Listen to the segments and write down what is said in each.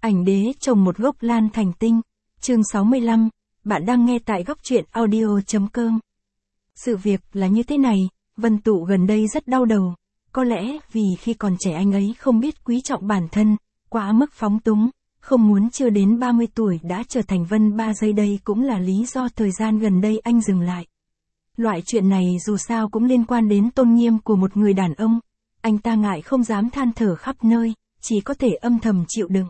Ảnh đế trồng một gốc lan thành tinh. Chương 65, bạn đang nghe tại góc truyện audio.com. Sự việc là như thế này, Vân Tụ gần đây rất đau đầu. Có lẽ vì khi còn trẻ anh ấy không biết quý trọng bản thân, quá mức phóng túng, không muốn chưa đến 30 tuổi đã trở thành Vân 3 giây, đây cũng là lý do thời gian gần đây anh dừng lại. Loại chuyện này dù sao cũng liên quan đến tôn nghiêm của một người đàn ông, anh ta ngại không dám than thở khắp nơi, chỉ có thể âm thầm chịu đựng.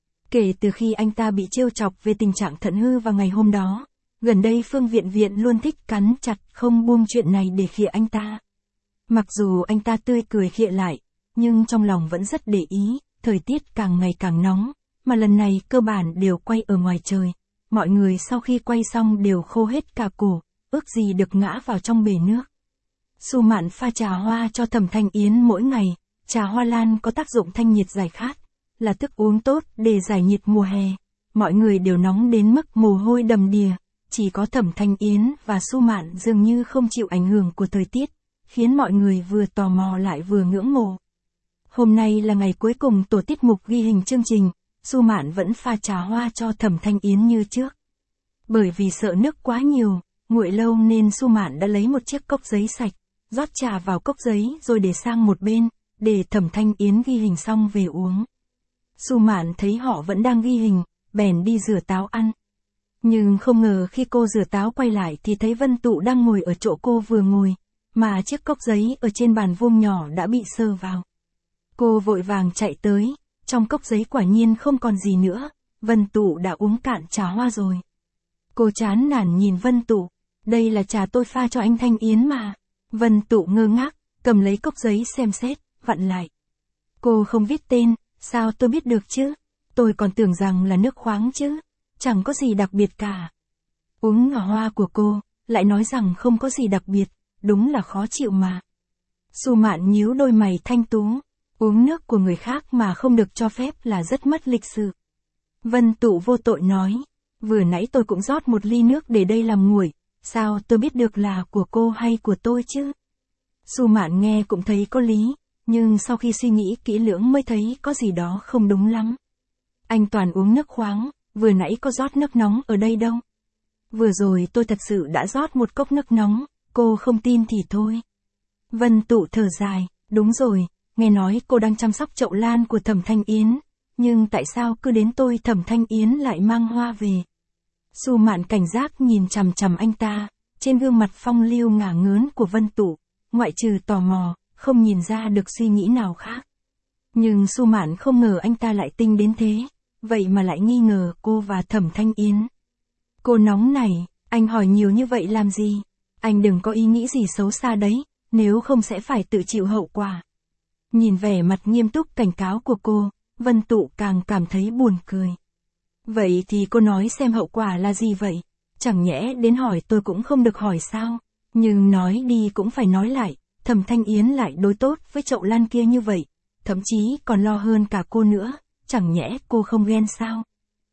Kể từ khi anh ta bị trêu chọc về tình trạng thận hư vào ngày hôm đó, gần đây Phương Viện Viện luôn thích cắn chặt không buông chuyện này để khịa anh ta. Mặc dù anh ta tươi cười khịa lại, nhưng trong lòng vẫn rất để ý, thời tiết càng ngày càng nóng, mà lần này cơ bản đều quay ở ngoài trời. Mọi người sau khi quay xong đều khô hết cả cổ, ước gì được ngã vào trong bể nước. Su Mạn pha trà hoa cho Thẩm Thanh Yến mỗi ngày, trà hoa lan có tác dụng thanh nhiệt giải khát, là thức uống tốt để giải nhiệt mùa hè. Mọi người đều nóng đến mức mồ hôi đầm đìa, chỉ có Thẩm Thanh Yến và Su Mạn dường như không chịu ảnh hưởng của thời tiết, khiến mọi người vừa tò mò lại vừa ngưỡng mộ. Hôm nay là ngày cuối cùng tổ tiết mục ghi hình chương trình, Su Mạn vẫn pha trà hoa cho Thẩm Thanh Yến như trước. Bởi vì sợ nước quá nhiều, nguội lâu nên Su Mạn đã lấy một chiếc cốc giấy sạch, rót trà vào cốc giấy rồi để sang một bên, để Thẩm Thanh Yến ghi hình xong về uống. Su Mạn thấy họ vẫn đang ghi hình, bèn đi rửa táo ăn. Nhưng không ngờ khi cô rửa táo quay lại thì thấy Vân Tụ đang ngồi ở chỗ cô vừa ngồi, mà chiếc cốc giấy ở trên bàn vuông nhỏ đã bị sờ vào. Cô vội vàng chạy tới, trong cốc giấy quả nhiên không còn gì nữa, Vân Tụ đã uống cạn trà hoa rồi. Cô chán nản nhìn Vân Tụ, đây là trà tôi pha cho anh Thanh Yến mà. Vân Tụ ngơ ngác, cầm lấy cốc giấy xem xét, vặn lại. Cô không viết tên, sao tôi biết được chứ? Tôi còn tưởng rằng là nước khoáng chứ, chẳng có gì đặc biệt cả. Uống ngả hoa của cô, lại nói rằng không có gì đặc biệt, đúng là khó chịu mà. Su Mạn nhíu đôi mày thanh tú, uống nước của người khác mà không được cho phép là rất mất lịch sự. Vân Tụ vô tội nói, vừa nãy tôi cũng rót một ly nước để đây làm nguội, sao tôi biết được là của cô hay của tôi chứ? Su Mạn nghe cũng thấy có lý, nhưng sau khi suy nghĩ kỹ lưỡng mới thấy có gì đó không đúng lắm. Anh toàn uống nước khoáng, vừa nãy có rót nước nóng ở đây đâu. Vừa rồi tôi thật sự đã rót một cốc nước nóng, cô không tin thì thôi. Vân Tụ thở dài, đúng rồi, nghe nói cô đang chăm sóc chậu lan của Thẩm Thanh Yến, nhưng tại sao cứ đến tôi Thẩm Thanh Yến lại mang hoa về? Su Mạn cảnh giác nhìn chằm chằm anh ta, trên gương mặt phong lưu ngả ngớn của Vân Tụ, ngoại trừ tò mò, không nhìn ra được suy nghĩ nào khác. Nhưng Su Mạn không ngờ anh ta lại tinh đến thế, vậy mà lại nghi ngờ cô và Thẩm Thanh Yến. Cô nóng này, anh hỏi nhiều như vậy làm gì? Anh đừng có ý nghĩ gì xấu xa đấy, nếu không sẽ phải tự chịu hậu quả. Nhìn vẻ mặt nghiêm túc cảnh cáo của cô, Vân Tụ càng cảm thấy buồn cười. Vậy thì cô nói xem hậu quả là gì vậy? Chẳng nhẽ đến hỏi tôi cũng không được hỏi sao? Nhưng nói đi cũng phải nói lại, Thẩm Thanh Yến lại đối tốt với chậu lan kia như vậy, thậm chí còn lo hơn cả cô nữa, chẳng nhẽ cô không ghen sao?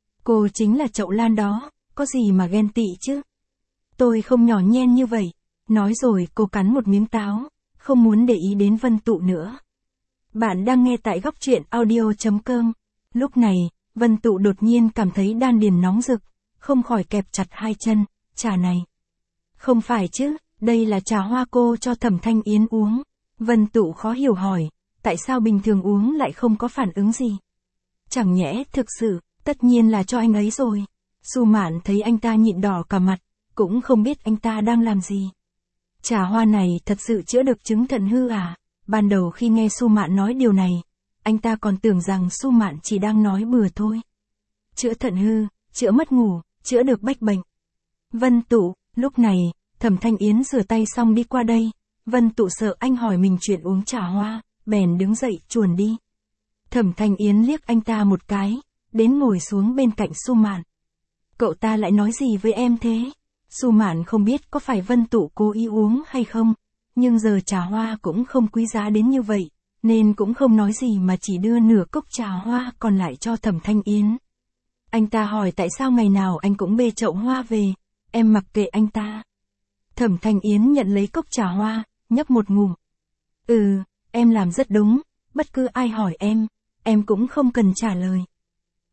Cô chính là chậu lan đó, có gì mà ghen tị chứ? Tôi không nhỏ nhen như vậy. Nói rồi cô cắn một miếng táo, không muốn để ý đến Vân Tụ nữa. Bạn đang nghe tại góc truyện audio.com. Lúc này, Vân Tụ đột nhiên cảm thấy đan điền nóng rực, không khỏi kẹp chặt hai chân, trà này. Không phải chứ, đây là trà hoa cô cho Thẩm Thanh Yến uống. Vân Tụ khó hiểu hỏi, tại sao bình thường uống lại không có phản ứng gì? Chẳng nhẽ thực sự, tất nhiên là cho anh ấy rồi. Su Mạn thấy anh ta nhịn đỏ cả mặt, cũng không biết anh ta đang làm gì. Trà hoa này thật sự chữa được chứng thận hư à? Ban đầu khi nghe Su Mạn nói điều này, anh ta còn tưởng rằng Su Mạn chỉ đang nói bừa thôi. Chữa thận hư, chữa mất ngủ, chữa được bách bệnh. Vân Tụ, lúc này, Thẩm Thanh Yến rửa tay xong đi qua đây. Vân Tụ sợ anh hỏi mình chuyện uống trà hoa, bèn đứng dậy chuồn đi. Thẩm Thanh Yến liếc anh ta một cái, đến ngồi xuống bên cạnh Su Mạn. Cậu ta lại nói gì với em thế? Su Mạn không biết có phải Vân Tụ cố ý uống hay không, nhưng giờ trà hoa cũng không quý giá đến như vậy, nên cũng không nói gì mà chỉ đưa nửa cốc trà hoa còn lại cho Thẩm Thanh Yến. Anh ta hỏi tại sao ngày nào anh cũng bê chậu hoa về, em mặc kệ anh ta. Thẩm Thanh Yến nhận lấy cốc trà hoa, nhấp một ngụm. Em làm rất đúng, bất cứ ai hỏi em cũng không cần trả lời.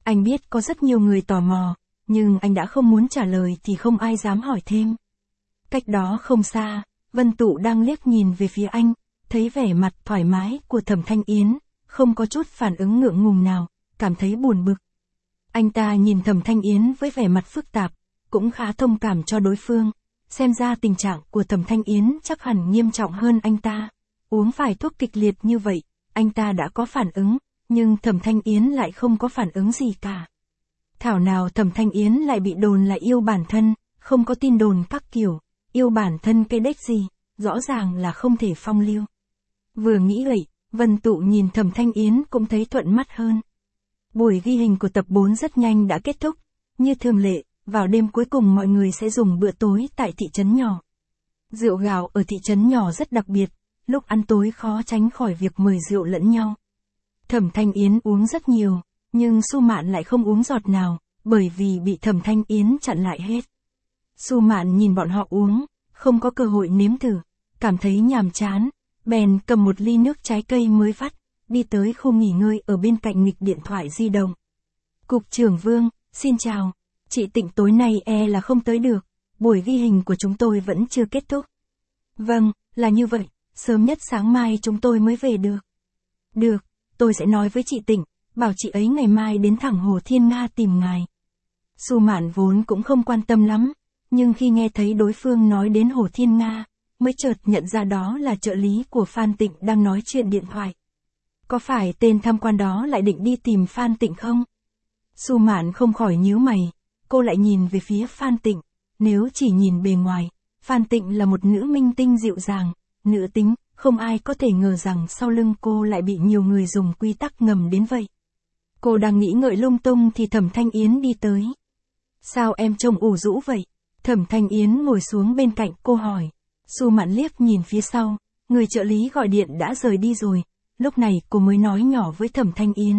Anh biết có rất nhiều người tò mò, nhưng anh đã không muốn trả lời thì không ai dám hỏi thêm. Cách đó không xa, Vân Tụ đang liếc nhìn về phía anh, thấy vẻ mặt thoải mái của Thẩm Thanh Yến, không có chút phản ứng ngượng ngùng nào, cảm thấy buồn bực. Anh ta nhìn Thẩm Thanh Yến với vẻ mặt phức tạp, cũng khá thông cảm cho đối phương, xem ra tình trạng của Thẩm Thanh Yến chắc hẳn nghiêm trọng hơn anh ta. Uống phải thuốc kịch liệt như vậy, anh ta đã có phản ứng, nhưng Thẩm Thanh Yến lại không có phản ứng gì cả. Thảo nào Thẩm Thanh Yến lại bị đồn là yêu bản thân, không có tin đồn các kiểu, yêu bản thân cái đếch gì, rõ ràng là không thể phong lưu. Vừa nghĩ vậy, Vân Tụ nhìn Thẩm Thanh Yến cũng thấy thuận mắt hơn. Buổi ghi hình của tập 4 rất nhanh đã kết thúc, như thường lệ, vào đêm cuối cùng mọi người sẽ dùng bữa tối tại thị trấn nhỏ. Rượu gạo ở thị trấn nhỏ rất đặc biệt, lúc ăn tối khó tránh khỏi việc mời rượu lẫn nhau. Thẩm Thanh Yến uống rất nhiều, nhưng Su Mạn lại không uống giọt nào, bởi vì bị Thẩm Thanh Yến chặn lại hết. Su Mạn nhìn bọn họ uống, không có cơ hội nếm thử, cảm thấy nhàm chán, bèn cầm một ly nước trái cây mới vắt, đi tới khu nghỉ ngơi ở bên cạnh nghịch điện thoại di động. Cục trưởng Vương, xin chào, chị Tịnh tối nay là không tới được, buổi ghi hình của chúng tôi vẫn chưa kết thúc. Vâng, là như vậy, sớm nhất sáng mai chúng tôi mới về được. Được, tôi sẽ nói với chị Tịnh, bảo chị ấy ngày mai đến thẳng Hồ Thiên Nga tìm ngài. Su Mạn vốn cũng không quan tâm lắm, nhưng khi nghe thấy đối phương nói đến Hồ Thiên Nga, mới chợt nhận ra đó là trợ lý của Phan Tịnh đang nói chuyện điện thoại. Có phải tên tham quan đó lại định đi tìm Phan Tịnh không? Su Mạn không khỏi nhíu mày, cô lại nhìn về phía Phan Tịnh, nếu chỉ nhìn bề ngoài, Phan Tịnh là một nữ minh tinh dịu dàng, nữ tính, không ai có thể ngờ rằng sau lưng cô lại bị nhiều người dùng quy tắc ngầm đến vậy. Cô đang nghĩ ngợi lung tung thì Thẩm Thanh Yến đi tới. Sao em trông ủ rũ vậy? Thẩm Thanh Yến ngồi xuống bên cạnh cô hỏi. Su Mạn liếc nhìn phía sau, người trợ lý gọi điện đã rời đi rồi, lúc này cô mới nói nhỏ với Thẩm Thanh Yến.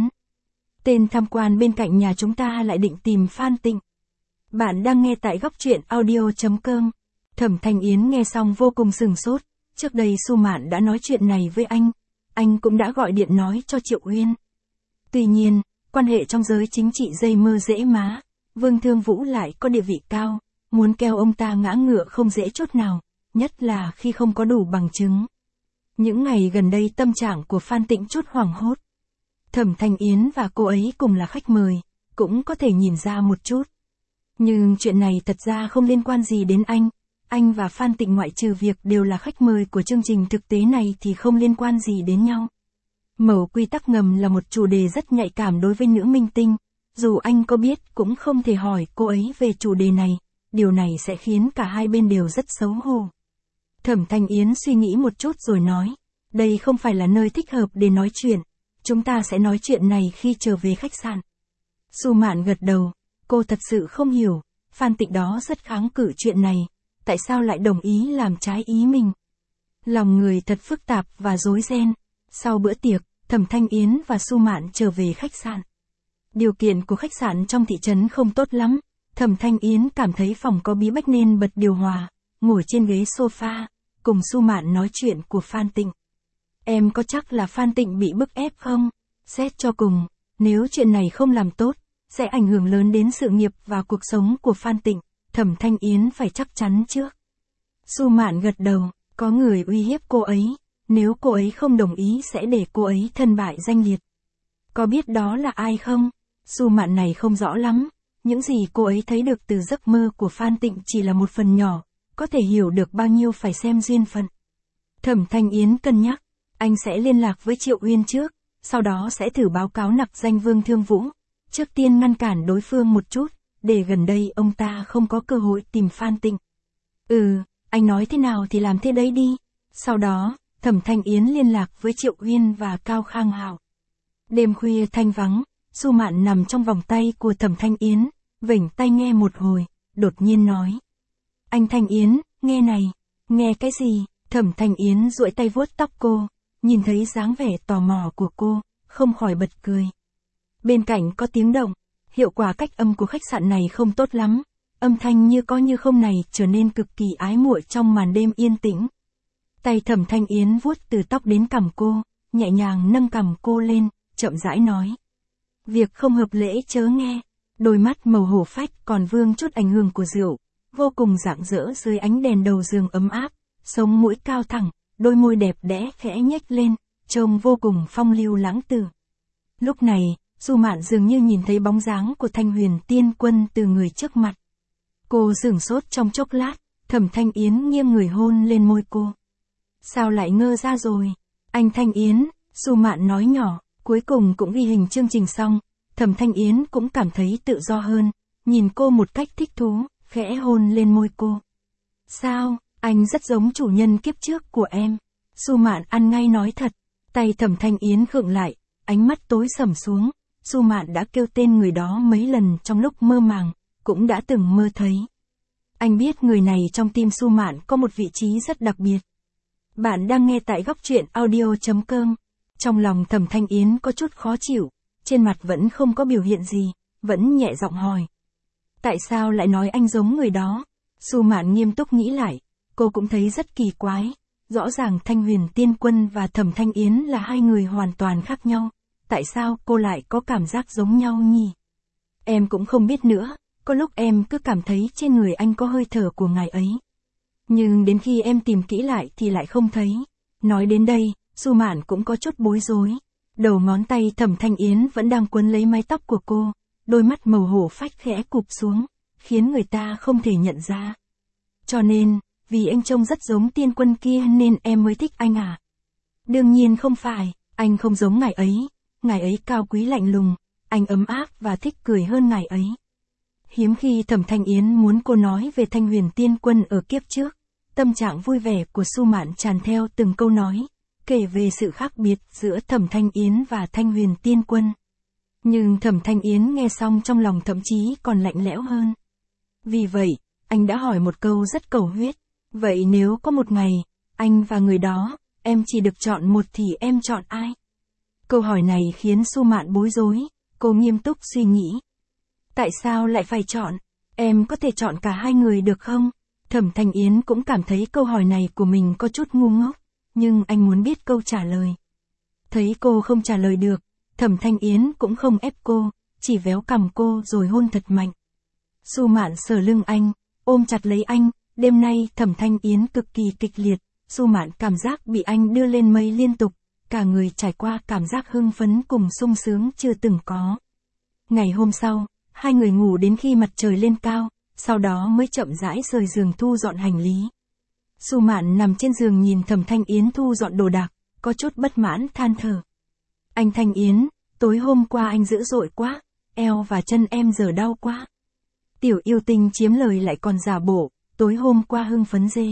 Tên tham quan bên cạnh nhà chúng ta lại định tìm Phan Tịnh. Bạn đang nghe tại góc truyện audio.com. Thẩm Thanh Yến nghe xong vô cùng sửng sốt, trước đây Su Mạn đã nói chuyện này với anh cũng đã gọi điện nói cho Triệu Uyên. Tuy nhiên, quan hệ trong giới chính trị dây mơ dễ má, Vương Thương Vũ lại có địa vị cao, muốn kêu ông ta ngã ngựa không dễ chút nào, nhất là khi không có đủ bằng chứng. Những ngày gần đây tâm trạng của Phan Tịnh chút hoảng hốt. Thẩm Thanh Yến và cô ấy cùng là khách mời, cũng có thể nhìn ra một chút. Nhưng chuyện này thật ra không liên quan gì đến anh và Phan Tịnh ngoại trừ việc đều là khách mời của chương trình thực tế này thì không liên quan gì đến nhau. Mẩu quy tắc ngầm là một chủ đề rất nhạy cảm đối với nữ minh tinh, dù anh có biết cũng không thể hỏi cô ấy về chủ đề này, điều này sẽ khiến cả hai bên đều rất xấu hổ. Thẩm Thanh Yến suy nghĩ một chút rồi nói, đây không phải là nơi thích hợp để nói chuyện, chúng ta sẽ nói chuyện này khi trở về khách sạn. Su Mạn gật đầu, cô thật sự không hiểu, Phan Tịnh đó rất kháng cự chuyện này, tại sao lại đồng ý làm trái ý mình. Lòng người thật phức tạp và rối ren. Sau bữa tiệc, Thẩm Thanh Yến và Su Mạn trở về khách sạn. Điều kiện của khách sạn trong thị trấn không tốt lắm, Thẩm Thanh Yến cảm thấy phòng có bí bách nên bật điều hòa, ngồi trên ghế sofa, cùng Su Mạn nói chuyện của Phan Tịnh. Em có chắc là Phan Tịnh bị bức ép không? Xét cho cùng, nếu chuyện này không làm tốt, sẽ ảnh hưởng lớn đến sự nghiệp và cuộc sống của Phan Tịnh, Thẩm Thanh Yến phải chắc chắn trước. Su Mạn gật đầu, có người uy hiếp cô ấy, nếu cô ấy không đồng ý sẽ để cô ấy thân bại danh liệt. Có biết đó là ai không? Su Mạn này không rõ lắm, những gì cô ấy thấy được từ giấc mơ của Phan Tịnh chỉ là một phần nhỏ, có thể hiểu được bao nhiêu phải xem duyên phận. Thẩm Thanh Yến cân nhắc, anh sẽ liên lạc với Triệu Uyên trước, sau đó sẽ thử báo cáo nặc danh Vương Thương Vũ, trước tiên ngăn cản đối phương một chút, để gần đây ông ta không có cơ hội tìm Phan Tịnh. Anh nói thế nào thì làm thế đấy đi. Sau đó, Thẩm Thanh Yến liên lạc với Triệu Uyên và Cao Khang Hạo. Đêm khuya thanh vắng, Su Mạn nằm trong vòng tay của Thẩm Thanh Yến, vểnh tai nghe một hồi, đột nhiên nói. Anh Thanh Yến, nghe này. Nghe cái gì? Thẩm Thanh Yến duỗi tay vuốt tóc cô, nhìn thấy dáng vẻ tò mò của cô, không khỏi bật cười. Bên cạnh có tiếng động, hiệu quả cách âm của khách sạn này không tốt lắm, âm thanh như có như không này trở nên cực kỳ ái muội trong màn đêm yên tĩnh. Tay Thẩm Thanh Yến vuốt từ tóc đến cằm cô, nhẹ nhàng nâng cằm cô lên, chậm rãi nói. Việc không hợp lễ chớ nghe. Đôi mắt màu hổ phách còn vương chút ảnh hưởng của rượu, vô cùng rạng rỡ dưới ánh đèn đầu giường ấm áp, sống mũi cao thẳng, đôi môi đẹp đẽ khẽ nhếch lên, trông vô cùng phong lưu lãng tử. Lúc này, Du Mạn dường như nhìn thấy bóng dáng của Thanh Huyền Tiên Quân từ người trước mặt. Cô sửng sốt trong chốc lát, Thẩm Thanh Yến nghiêng người hôn lên môi cô. Sao lại ngơ ra rồi? Anh Thanh Yến, Du Mạn nói nhỏ, cuối cùng cũng ghi hình chương trình xong, Thẩm Thanh Yến cũng cảm thấy tự do hơn, nhìn cô một cách thích thú, khẽ hôn lên môi cô. Sao, anh rất giống chủ nhân kiếp trước của em. Du Mạn ăn ngay nói thật, tay Thẩm Thanh Yến khựng lại, ánh mắt tối sầm xuống. Du Mạn đã kêu tên người đó mấy lần trong lúc mơ màng, cũng đã từng mơ thấy. Anh biết người này trong tim Du Mạn có một vị trí rất đặc biệt. Bạn đang nghe tại góc truyện audio.com. Trong lòng Thẩm Thanh Yến có chút khó chịu, trên mặt vẫn không có biểu hiện gì, vẫn nhẹ giọng hỏi. Tại sao lại nói anh giống người đó? Du Mạn nghiêm túc nghĩ lại, cô cũng thấy rất kỳ quái. Rõ ràng Thanh Huyền Tiên Quân và Thẩm Thanh Yến là hai người hoàn toàn khác nhau. Tại sao cô lại có cảm giác giống nhau nhỉ? Em cũng không biết nữa, có lúc em cứ cảm thấy trên người anh có hơi thở của ngài ấy. Nhưng đến khi em tìm kỹ lại thì lại không thấy. Nói đến đây, Du Mạn cũng có chút bối rối. Đầu ngón tay Thẩm Thanh Yến vẫn đang quấn lấy mái tóc của cô, đôi mắt màu hổ phách khẽ cụp xuống, khiến người ta không thể nhận ra. Cho nên, vì anh trông rất giống tiên quân kia nên em mới thích anh à? Đương nhiên không phải, anh không giống ngài ấy cao quý lạnh lùng, anh ấm áp và thích cười hơn ngài ấy. Hiếm khi Thẩm Thanh Yến muốn cô nói về Thanh Huyền Tiên Quân ở kiếp trước, tâm trạng vui vẻ của Du Mạn tràn theo từng câu nói, kể về sự khác biệt giữa Thẩm Thanh Yến và Thanh Huyền Tiên Quân. Nhưng Thẩm Thanh Yến nghe xong trong lòng thậm chí còn lạnh lẽo hơn. Vì vậy, anh đã hỏi một câu rất cầu huyết, vậy nếu có một ngày, anh và người đó, em chỉ được chọn một thì em chọn ai? Câu hỏi này khiến Du Mạn bối rối, cô nghiêm túc suy nghĩ. Tại sao lại phải chọn? Em có thể chọn cả hai người được không? Thẩm Thanh Yến cũng cảm thấy câu hỏi này của mình có chút ngu ngốc, nhưng anh muốn biết câu trả lời. Thấy cô không trả lời được, Thẩm Thanh Yến cũng không ép cô, chỉ véo cằm cô rồi hôn thật mạnh. Du Mạn sờ lưng anh, ôm chặt lấy anh, đêm nay Thẩm Thanh Yến cực kỳ kịch liệt, Du Mạn cảm giác bị anh đưa lên mây liên tục, cả người trải qua cảm giác hưng phấn cùng sung sướng chưa từng có. Ngày hôm sau, hai người ngủ đến khi mặt trời lên cao, sau đó mới chậm rãi rời giường thu dọn hành lý. Du Mạn nằm trên giường nhìn Thẩm Thanh Yến thu dọn đồ đạc, có chút bất mãn than thở. Anh Thanh Yến, tối hôm qua anh dữ dội quá, eo và chân em giờ đau quá. Tiểu yêu tinh chiếm lời lại còn giả bộ, tối hôm qua hưng phấn dê.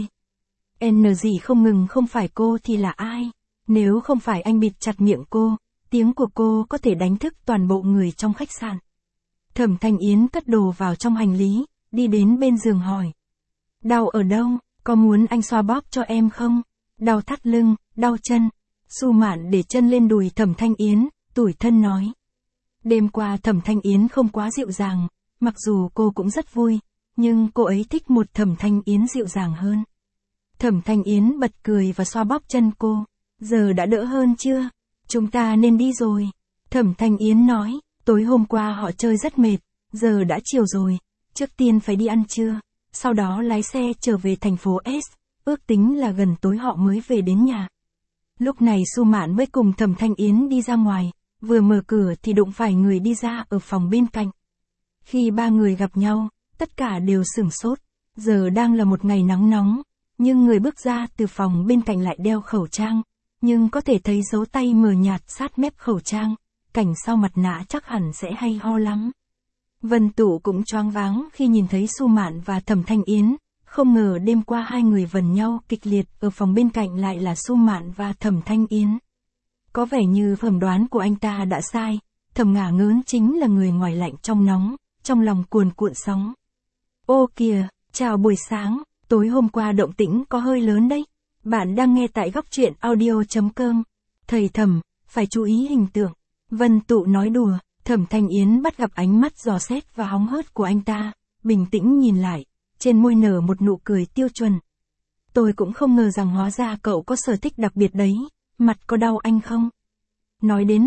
N gì không ngừng không phải cô thì là ai? Nếu không phải anh bịt chặt miệng cô, tiếng của cô có thể đánh thức toàn bộ người trong khách sạn. Thẩm Thanh Yến cất đồ vào trong hành lý, đi đến bên giường hỏi. Đau ở đâu, có muốn anh xoa bóp cho em không? Đau thắt lưng, đau chân. Du Mạn để chân lên đùi Thẩm Thanh Yến, tủi thân nói. Đêm qua Thẩm Thanh Yến không quá dịu dàng, mặc dù cô cũng rất vui, nhưng cô ấy thích một Thẩm Thanh Yến dịu dàng hơn. Thẩm Thanh Yến bật cười và xoa bóp chân cô. Giờ đã đỡ hơn chưa? Chúng ta nên đi rồi. Thẩm Thanh Yến nói, tối hôm qua họ chơi rất mệt, giờ đã chiều rồi, trước tiên phải đi ăn trưa, sau đó lái xe trở về thành phố S, ước tính là gần tối họ mới về đến nhà. Lúc này Du Mạn mới cùng Thẩm Thanh Yến đi ra ngoài, vừa mở cửa thì đụng phải người đi ra ở phòng bên cạnh. Khi ba người gặp nhau, tất cả đều sửng sốt, giờ đang là một ngày nắng nóng, nhưng người bước ra từ phòng bên cạnh lại đeo khẩu trang, nhưng có thể thấy dấu tay mờ nhạt sát mép khẩu trang, cảnh sau mặt nạ chắc hẳn sẽ hay ho lắm. Vân Tụ cũng choáng váng khi nhìn thấy Du Mạn và Thẩm Thanh Yến, không ngờ đêm qua hai người vần nhau kịch liệt ở phòng bên cạnh lại là Du Mạn và Thẩm Thanh Yến. Có vẻ như phỏng đoán của anh ta đã sai, Thẩm Ngả Ngớn chính là người ngoài lạnh trong nóng, trong lòng cuồn cuộn sóng. Ô kìa, chào buổi sáng, tối hôm qua động tĩnh có hơi lớn đấy. Bạn đang nghe tại góc truyện audio.com. Thầy Thẩm, phải chú ý hình tượng. Vân Tụ nói đùa, Thẩm Thanh Yến bắt gặp ánh mắt dò xét và hóng hớt của anh ta, bình tĩnh nhìn lại, trên môi nở một nụ cười tiêu chuẩn. Tôi cũng không ngờ rằng hóa ra cậu có sở thích đặc biệt đấy, mặt có đau anh không? Nói đến mặt,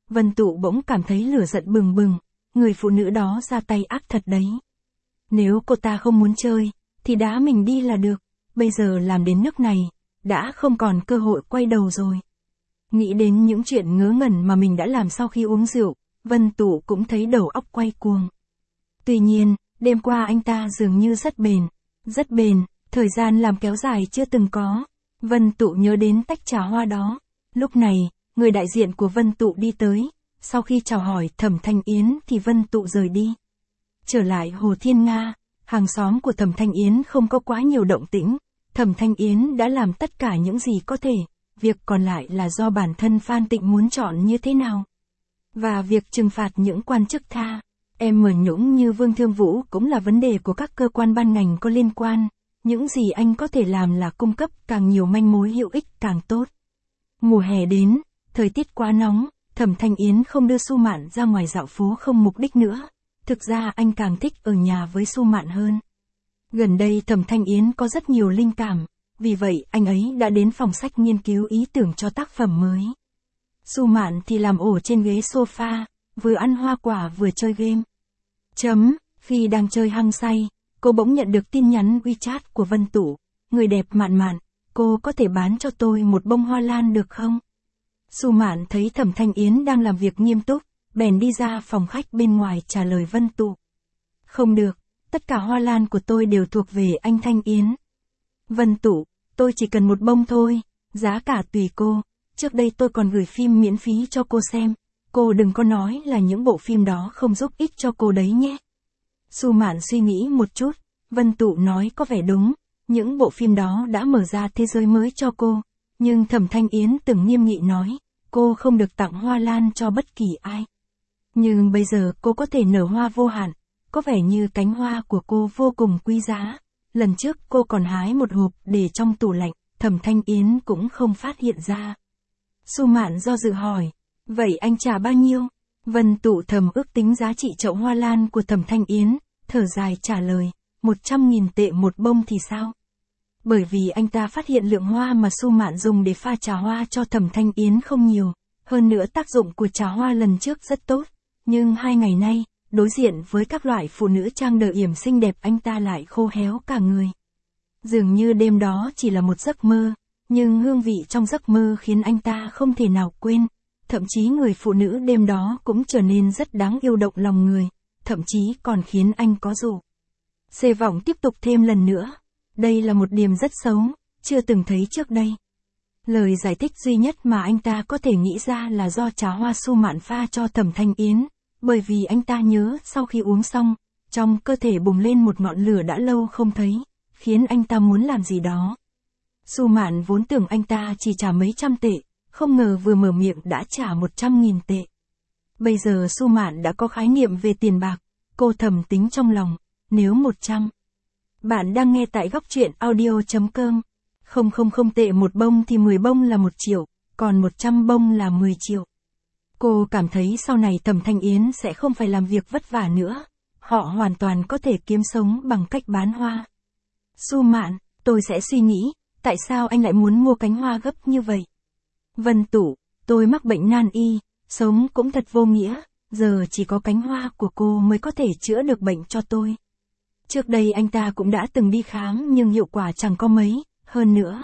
Vân Tụ bỗng cảm thấy lửa giận bừng bừng, người phụ nữ đó ra tay ác thật đấy. Nếu cô ta không muốn chơi, thì đá mình đi là được, bây giờ làm đến nước này, đã không còn cơ hội quay đầu rồi. Nghĩ đến những chuyện ngớ ngẩn mà mình đã làm sau khi uống rượu, Vân Tụ cũng thấy đầu óc quay cuồng. Tuy nhiên, đêm qua anh ta dường như rất bền, thời gian làm kéo dài chưa từng có. Vân Tụ nhớ đến tách trà hoa đó. Lúc này, người đại diện của Vân Tụ đi tới, sau khi chào hỏi Thẩm Thanh Yến thì Vân Tụ rời đi. Trở lại Hồ Thiên Nga, hàng xóm của Thẩm Thanh Yến không có quá nhiều động tĩnh, Thẩm Thanh Yến đã làm tất cả những gì có thể, việc còn lại là do bản thân Phan Tịnh muốn chọn như thế nào. Và việc trừng phạt những quan chức tha, em mở nhũng như Vương Thương Vũ cũng là vấn đề của các cơ quan ban ngành có liên quan, những gì anh có thể làm là cung cấp càng nhiều manh mối hữu ích càng tốt. Mùa hè đến, thời tiết quá nóng, Thẩm Thanh Yến không đưa Su Mạn ra ngoài dạo phố không mục đích nữa. Thực ra anh càng thích ở nhà với Su Mạn hơn. Gần đây Thẩm Thanh Yến có rất nhiều linh cảm, vì vậy anh ấy đã đến phòng sách nghiên cứu ý tưởng cho tác phẩm mới. Su Mạn thì làm ổ trên ghế sofa, vừa ăn hoa quả vừa chơi game. Khi đang chơi hăng say, cô bỗng nhận được tin nhắn WeChat của Vân Tụ. Người đẹp Mạn Mạn, cô có thể bán cho tôi một bông hoa lan được không? Su Mạn thấy Thẩm Thanh Yến đang làm việc nghiêm túc, bèn đi ra phòng khách bên ngoài trả lời Vân Tụ. Không được, tất cả hoa lan của tôi đều thuộc về anh Thanh Yến. Vân Tụ, tôi chỉ cần một bông thôi, giá cả tùy cô, trước đây tôi còn gửi phim miễn phí cho cô xem, cô đừng có nói là những bộ phim đó không giúp ích cho cô đấy nhé. Su Mạn suy nghĩ một chút, Vân Tụ nói có vẻ đúng, những bộ phim đó đã mở ra thế giới mới cho cô, nhưng Thẩm Thanh Yến từng nghiêm nghị nói, cô không được tặng hoa lan cho bất kỳ ai. Nhưng bây giờ cô có thể nở hoa vô hạn, có vẻ như cánh hoa của cô vô cùng quý giá. Lần trước cô còn hái một hộp để trong tủ lạnh, Thẩm Thanh Yến cũng không phát hiện ra. Su Mạn do dự hỏi, vậy anh trả bao nhiêu? Vân Tụ thầm ước tính giá trị chậu hoa lan của Thẩm Thanh Yến, thở dài trả lời, 100.000 tệ một bông thì sao? Bởi vì anh ta phát hiện lượng hoa mà Su Mạn dùng để pha trà hoa cho Thẩm Thanh Yến không nhiều, hơn nữa tác dụng của trà hoa lần trước rất tốt, nhưng 2 ngày nay, đối diện với các loại phụ nữ trang đờ yểm xinh đẹp anh ta lại khô héo cả người. Dường như đêm đó chỉ là một giấc mơ, nhưng hương vị trong giấc mơ khiến anh ta không thể nào quên, thậm chí người phụ nữ đêm đó cũng trở nên rất đáng yêu động lòng người, thậm chí còn khiến anh có rủ. Xê vọng tiếp tục thêm lần nữa. Đây là một điểm rất xấu, chưa từng thấy trước đây. Lời giải thích duy nhất mà anh ta có thể nghĩ ra là do trà hoa Su Mạn pha cho Thẩm Thanh Yến, bởi vì anh ta nhớ sau khi uống xong, trong cơ thể bùng lên một ngọn lửa đã lâu không thấy, khiến anh ta muốn làm gì đó. Su Mạn vốn tưởng anh ta chỉ trả mấy trăm tệ, không ngờ vừa mở miệng đã trả 100.000 tệ. Bây giờ Su Mạn đã có khái niệm về tiền bạc, cô thầm tính trong lòng, nếu 100. Bạn đang nghe tại góc truyện audio.com. 000 tệ một bông thì 10 bông là 1 triệu, còn 100 bông là 10 triệu. Cô cảm thấy sau này Thẩm Thanh Yến sẽ không phải làm việc vất vả nữa, họ hoàn toàn có thể kiếm sống bằng cách bán hoa. Su Mạn, tôi sẽ suy nghĩ, tại sao anh lại muốn mua cánh hoa gấp như vậy? Vân Tụ, tôi mắc bệnh nan y, sống cũng thật vô nghĩa, giờ chỉ có cánh hoa của cô mới có thể chữa được bệnh cho tôi. Trước đây anh ta cũng đã từng đi khám nhưng hiệu quả chẳng có mấy, hơn nữa.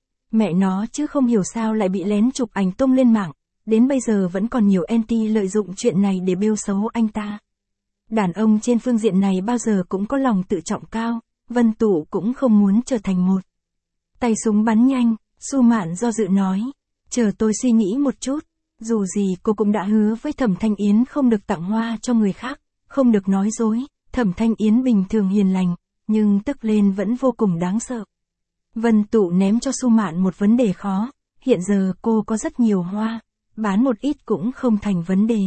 Mẹ nó chứ không hiểu sao lại bị lén chụp ảnh tung lên mạng, đến bây giờ vẫn còn nhiều anti lợi dụng chuyện này để bêu xấu anh ta. Đàn ông trên phương diện này bao giờ cũng có lòng tự trọng cao, Vân Tụ cũng không muốn trở thành một tay súng bắn nhanh. Su Mạn do dự nói, chờ tôi suy nghĩ một chút, dù gì cô cũng đã hứa với Thẩm Thanh Yến không được tặng hoa cho người khác, không được nói dối. Thẩm Thanh Yến bình thường hiền lành, nhưng tức lên vẫn vô cùng đáng sợ. Vân Tụ ném cho Su Mạn một vấn đề khó, hiện giờ cô có rất nhiều hoa, bán một ít cũng không thành vấn đề.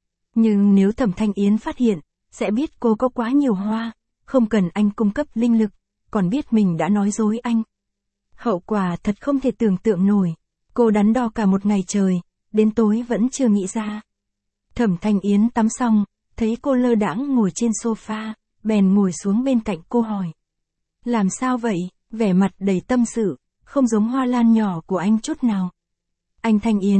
Nhưng nếu Thẩm Thanh Yến phát hiện, sẽ biết cô có quá nhiều hoa, không cần anh cung cấp linh lực, còn biết mình đã nói dối anh. Hậu quả thật không thể tưởng tượng nổi, cô đắn đo cả một ngày trời, đến tối vẫn chưa nghĩ ra. Thẩm Thanh Yến tắm xong, thấy cô lơ đãng ngồi trên sofa, bèn ngồi xuống bên cạnh cô hỏi. Làm sao vậy? Vẻ mặt đầy tâm sự, không giống hoa lan nhỏ của anh chút nào. Anh Thanh Yến,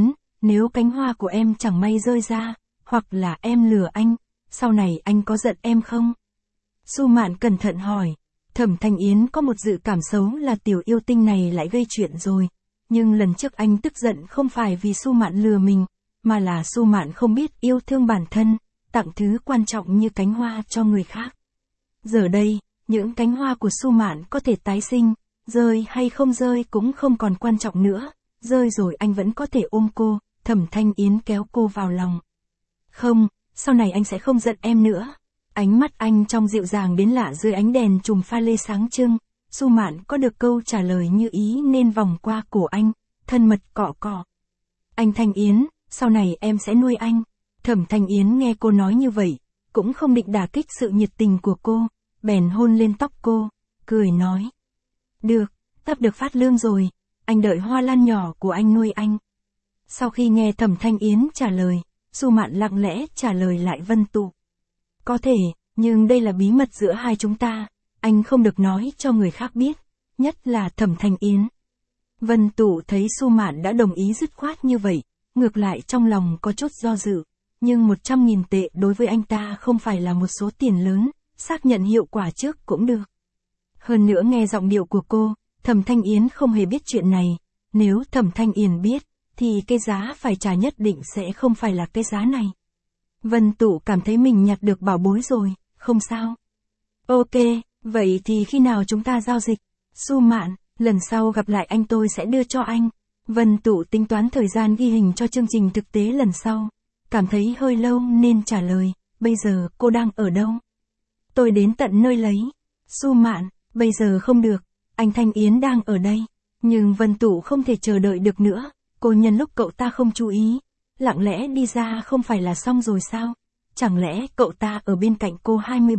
nếu cánh hoa của em chẳng may rơi ra, hoặc là em lừa anh, sau này anh có giận em không? Su Mạn cẩn thận hỏi. Thẩm Thanh Yến có một dự cảm xấu là tiểu yêu tinh này lại gây chuyện rồi. Nhưng lần trước anh tức giận không phải vì Su Mạn lừa mình, mà là Su Mạn không biết yêu thương bản thân, tặng thứ quan trọng như cánh hoa cho người khác. Giờ đây, những cánh hoa của Su Mạn có thể tái sinh, rơi hay không rơi cũng không còn quan trọng nữa, rơi rồi anh vẫn có thể ôm cô. Thẩm Thanh Yến kéo cô vào lòng. Không, sau này anh sẽ không giận em nữa. Ánh mắt anh trong dịu dàng đến lạ dưới ánh đèn chùm pha lê sáng trưng. Su Mạn có được câu trả lời như ý nên vòng qua cổ anh, thân mật cọ cọ. Anh Thanh Yến, sau này em sẽ nuôi anh. Thẩm Thanh Yến nghe cô nói như vậy, cũng không định đả kích sự nhiệt tình của cô, bèn hôn lên tóc cô, cười nói. Được, sắp được phát lương rồi, anh đợi Hoa Lan nhỏ của anh nuôi anh. Sau khi nghe Thẩm Thanh Yến trả lời, Su Mạn lặng lẽ trả lời lại Vân Tụ. Có thể, nhưng đây là bí mật giữa hai chúng ta, anh không được nói cho người khác biết, nhất là Thẩm Thanh Yến. Vân Tụ thấy Su Mạn đã đồng ý dứt khoát như vậy, ngược lại trong lòng có chút do dự, nhưng 100.000 tệ đối với anh ta không phải là một số tiền lớn, xác nhận hiệu quả trước cũng được. Hơn nữa nghe giọng điệu của cô, Thẩm Thanh Yến không hề biết chuyện này, nếu Thẩm Thanh Yến biết, thì cái giá phải trả nhất định sẽ không phải là cái giá này. Vân Tụ cảm thấy mình nhặt được bảo bối rồi, không sao. Ok, vậy thì khi nào chúng ta giao dịch? Su Mạn, lần sau gặp lại anh tôi sẽ đưa cho anh. Vân Tụ tính toán thời gian ghi hình cho chương trình thực tế lần sau. Cảm thấy hơi lâu nên trả lời, bây giờ cô đang ở đâu? Tôi đến tận nơi lấy. Su Mạn, bây giờ không được, anh Thanh Yến đang ở đây. Nhưng Vân Tụ không thể chờ đợi được nữa, cô nhân lúc cậu ta không chú ý, lặng lẽ đi ra không phải là xong rồi sao? Chẳng lẽ cậu ta ở bên cạnh cô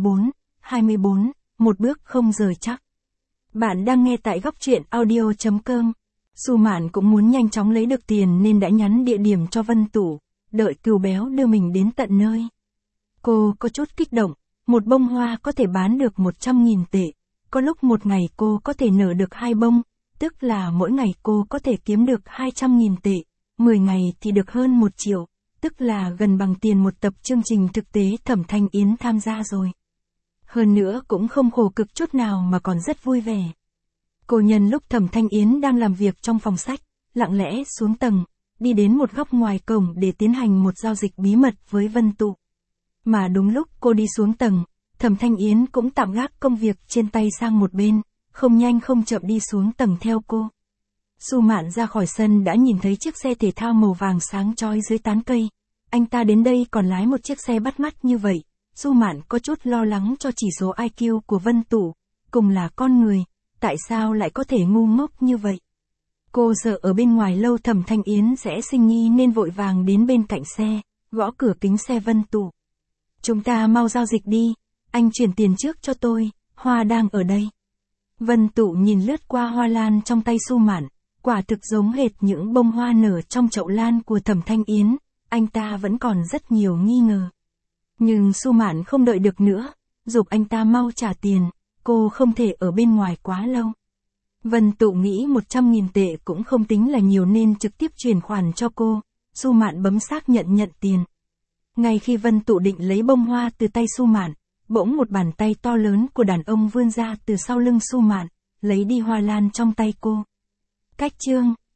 24, một bước không rời chắc. Bạn đang nghe tại góc truyện audio.com. Su Mạn cũng muốn nhanh chóng lấy được tiền nên đã nhắn địa điểm cho Vân Tụ, đợi Cừu Béo đưa mình đến tận nơi. Cô có chút kích động, một bông hoa có thể bán được 100.000 tệ, có lúc một ngày cô có thể nở được 2 bông, tức là mỗi ngày cô có thể kiếm được 200.000 tệ, 10 ngày thì được hơn 1 triệu, tức là gần bằng tiền một tập chương trình thực tế Thẩm Thanh Yến tham gia rồi. Hơn nữa cũng không khổ cực chút nào mà còn rất vui vẻ. Cô nhân lúc Thẩm Thanh Yến đang làm việc trong phòng sách, lặng lẽ xuống tầng, đi đến một góc ngoài cổng để tiến hành một giao dịch bí mật với Vân Tụ. Mà đúng lúc cô đi xuống tầng, Thẩm Thanh Yến cũng tạm gác công việc trên tay sang một bên, không nhanh không chậm đi xuống tầng theo cô. Su Mạn ra khỏi sân đã nhìn thấy chiếc xe thể thao màu vàng sáng chói dưới tán cây. Anh ta đến đây còn lái một chiếc xe bắt mắt như vậy. Su Mạn có chút lo lắng cho chỉ số IQ của Vân Tụ, cùng là con người, tại sao lại có thể ngu ngốc như vậy? Cô sợ ở bên ngoài lâu Thẩm Thanh Yến sẽ sinh nghi nên vội vàng đến bên cạnh xe, gõ cửa kính xe Vân Tụ. Chúng ta mau giao dịch đi, anh chuyển tiền trước cho tôi, hoa đang ở đây. Vân Tụ nhìn lướt qua hoa lan trong tay Su Mạn, quả thực giống hệt những bông hoa nở trong chậu lan của Thẩm Thanh Yến, anh ta vẫn còn rất nhiều nghi ngờ. Nhưng Su Mạn không đợi được nữa, giục anh ta mau trả tiền, cô không thể ở bên ngoài quá lâu. Vân Tụ nghĩ 100.000 tệ cũng không tính là nhiều nên trực tiếp chuyển khoản cho cô, Su Mạn bấm xác nhận tiền. Ngay khi Vân Tụ định lấy bông hoa từ tay Su Mạn, bỗng một bàn tay to lớn của đàn ông vươn ra từ sau lưng Su Mạn, lấy đi hoa lan trong tay cô. Cách chương